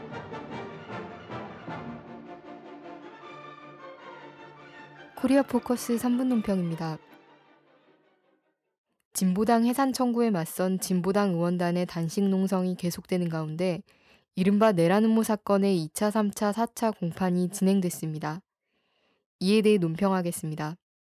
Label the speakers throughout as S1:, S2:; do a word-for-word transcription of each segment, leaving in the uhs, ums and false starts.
S1: 코리아 포커스 삼 분 논평입니다. 진보당 해산 청구에 맞선 진보당 의원단의 단식 농성이 계속되는 가운데 이른바 내란 음모 사건의 이 차, 삼 차, 사 차 공판이 진행됐습니다. 이에 대해 논평하겠습니다.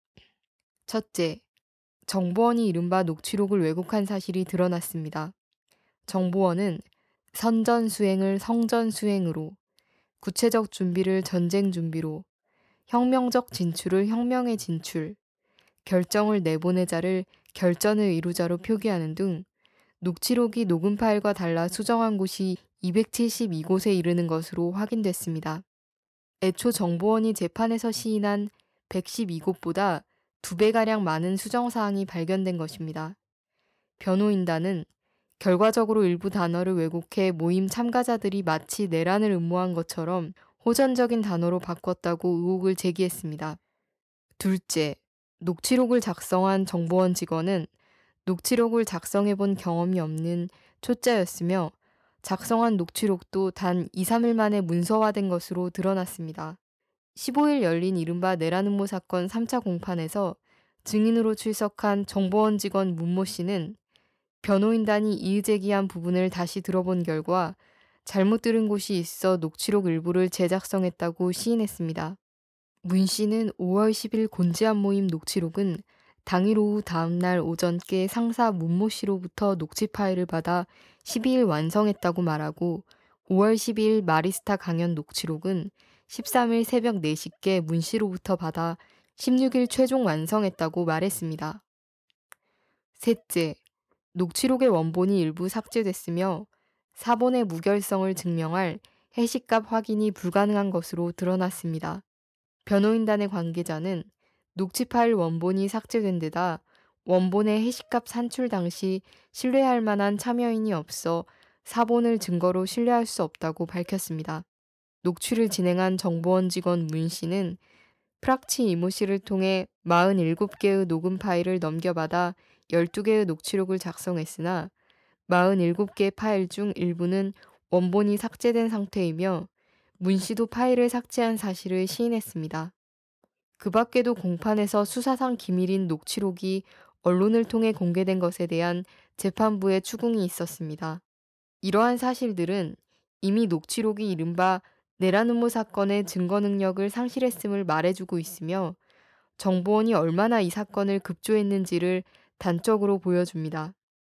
S1: 첫째, 정보원이 이른바 녹취록을 왜곡한 사실이 드러났습니다. 정보원은 선전수행을 성전수행으로, 구체적 준비를 전쟁 준비로, 혁명적 진출을 혁명의 진출, 결정을 내보내자를 결전을 이루자로 표기하는 등 녹취록이 녹음 파일과 달라 수정한 곳이 이백칠십이 곳에 이르는 것으로 확인됐습니다. 애초 정보원이 재판에서 시인한 백십이 곳보다 두 배가량 많은 수정사항이 발견된 것입니다. 변호인단은 결과적으로 일부 단어를 왜곡해 모임 참가자들이 마치 내란을 음모한 것처럼 호전적인 단어로 바꿨다고 의혹을 제기했습니다. 둘째, 녹취록을 작성한 정보원 직원은 녹취록을 작성해본 경험이 없는 초짜였으며 작성한 녹취록도 단 이, 삼 일 만에 문서화된 것으로 드러났습니다. 십오 일 열린 이른바 내란 음모 사건 삼 차 공판에서 증인으로 출석한 정보원 직원 문모 씨는 변호인단이 이의제기한 부분을 다시 들어본 결과 잘못 들은 곳이 있어 녹취록 일부를 재작성했다고 시인했습니다. 문 씨는 오월 십일 곤지암 모임 녹취록은 당일 오후 다음날 오전께 상사 문모 씨로부터 녹취 파일을 받아 십이 일 완성했다고 말하고 오월 십이일 마리스타 강연 녹취록은 십삼 일 새벽 네 시께 문 씨로부터 받아 십육 일 최종 완성했다고 말했습니다. 셋째, 녹취록의 원본이 일부 삭제됐으며 사본의 무결성을 증명할 해시값 확인이 불가능한 것으로 드러났습니다. 변호인단의 관계자는 녹취 파일 원본이 삭제된 데다 원본의 해시값 산출 당시 신뢰할 만한 참여인이 없어 사본을 증거로 신뢰할 수 없다고 밝혔습니다. 녹취를 진행한 정보원 직원 문 씨는 프락치 이모 씨를 통해 사십칠 개의 녹음 파일을 넘겨받아 열두 개의 녹취록을 작성했으나 사십칠 개 파일 중 일부는 원본이 삭제된 상태이며 문 씨도 파일을 삭제한 사실을 시인했습니다. 그 밖에도 공판에서 수사상 기밀인 녹취록이 언론을 통해 공개된 것에 대한 재판부의 추궁이 있었습니다. 이러한 사실들은 이미 녹취록이 이른바 내란 음모 사건의 증거 능력을 상실했음을 말해주고 있으며 정보원이 얼마나 이 사건을 급조했는지를 단적으로 보여줍니다.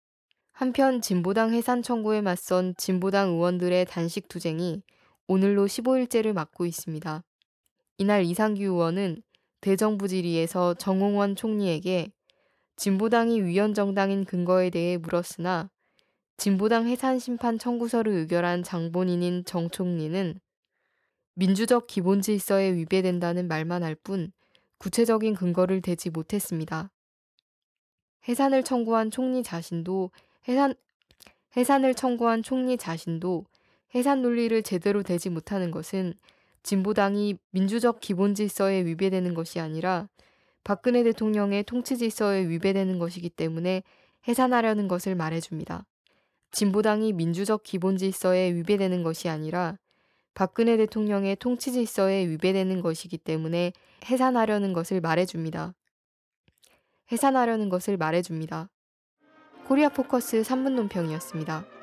S1: 한편 진보당 해산 청구에 맞선 진보당 의원들의 단식 투쟁이 오늘로 십오 일째를 맞고 있습니다. 이날 이상규 의원은 대정부 질의에서 정홍원 총리에게 진보당이 위헌정당인 근거에 대해 물었으나 진보당 해산 심판 청구서를 의결한 장본인인 정 총리는 민주적 기본 질서에 위배된다는 말만 할 뿐 구체적인 근거를 대지 못했습니다. 해산을 청구한 총리 자신도 해산, 해산을 청구한 총리 자신도 해산 논리를 제대로 대지 못하는 것은 진보당이 민주적 기본 질서에 위배되는 것이 아니라 박근혜 대통령의 통치 질서에 위배되는 것이기 때문에 해산하려는 것을 말해줍니다. 진보당이 민주적 기본 질서에 위배되는 것이 아니라 박근혜 대통령의 통치 질서에 위배되는 것이기 때문에 해산하려는 것을 말해줍니다. 해산하려는 것을 말해줍니다. 코리아 포커스 삼 분 논평이었습니다.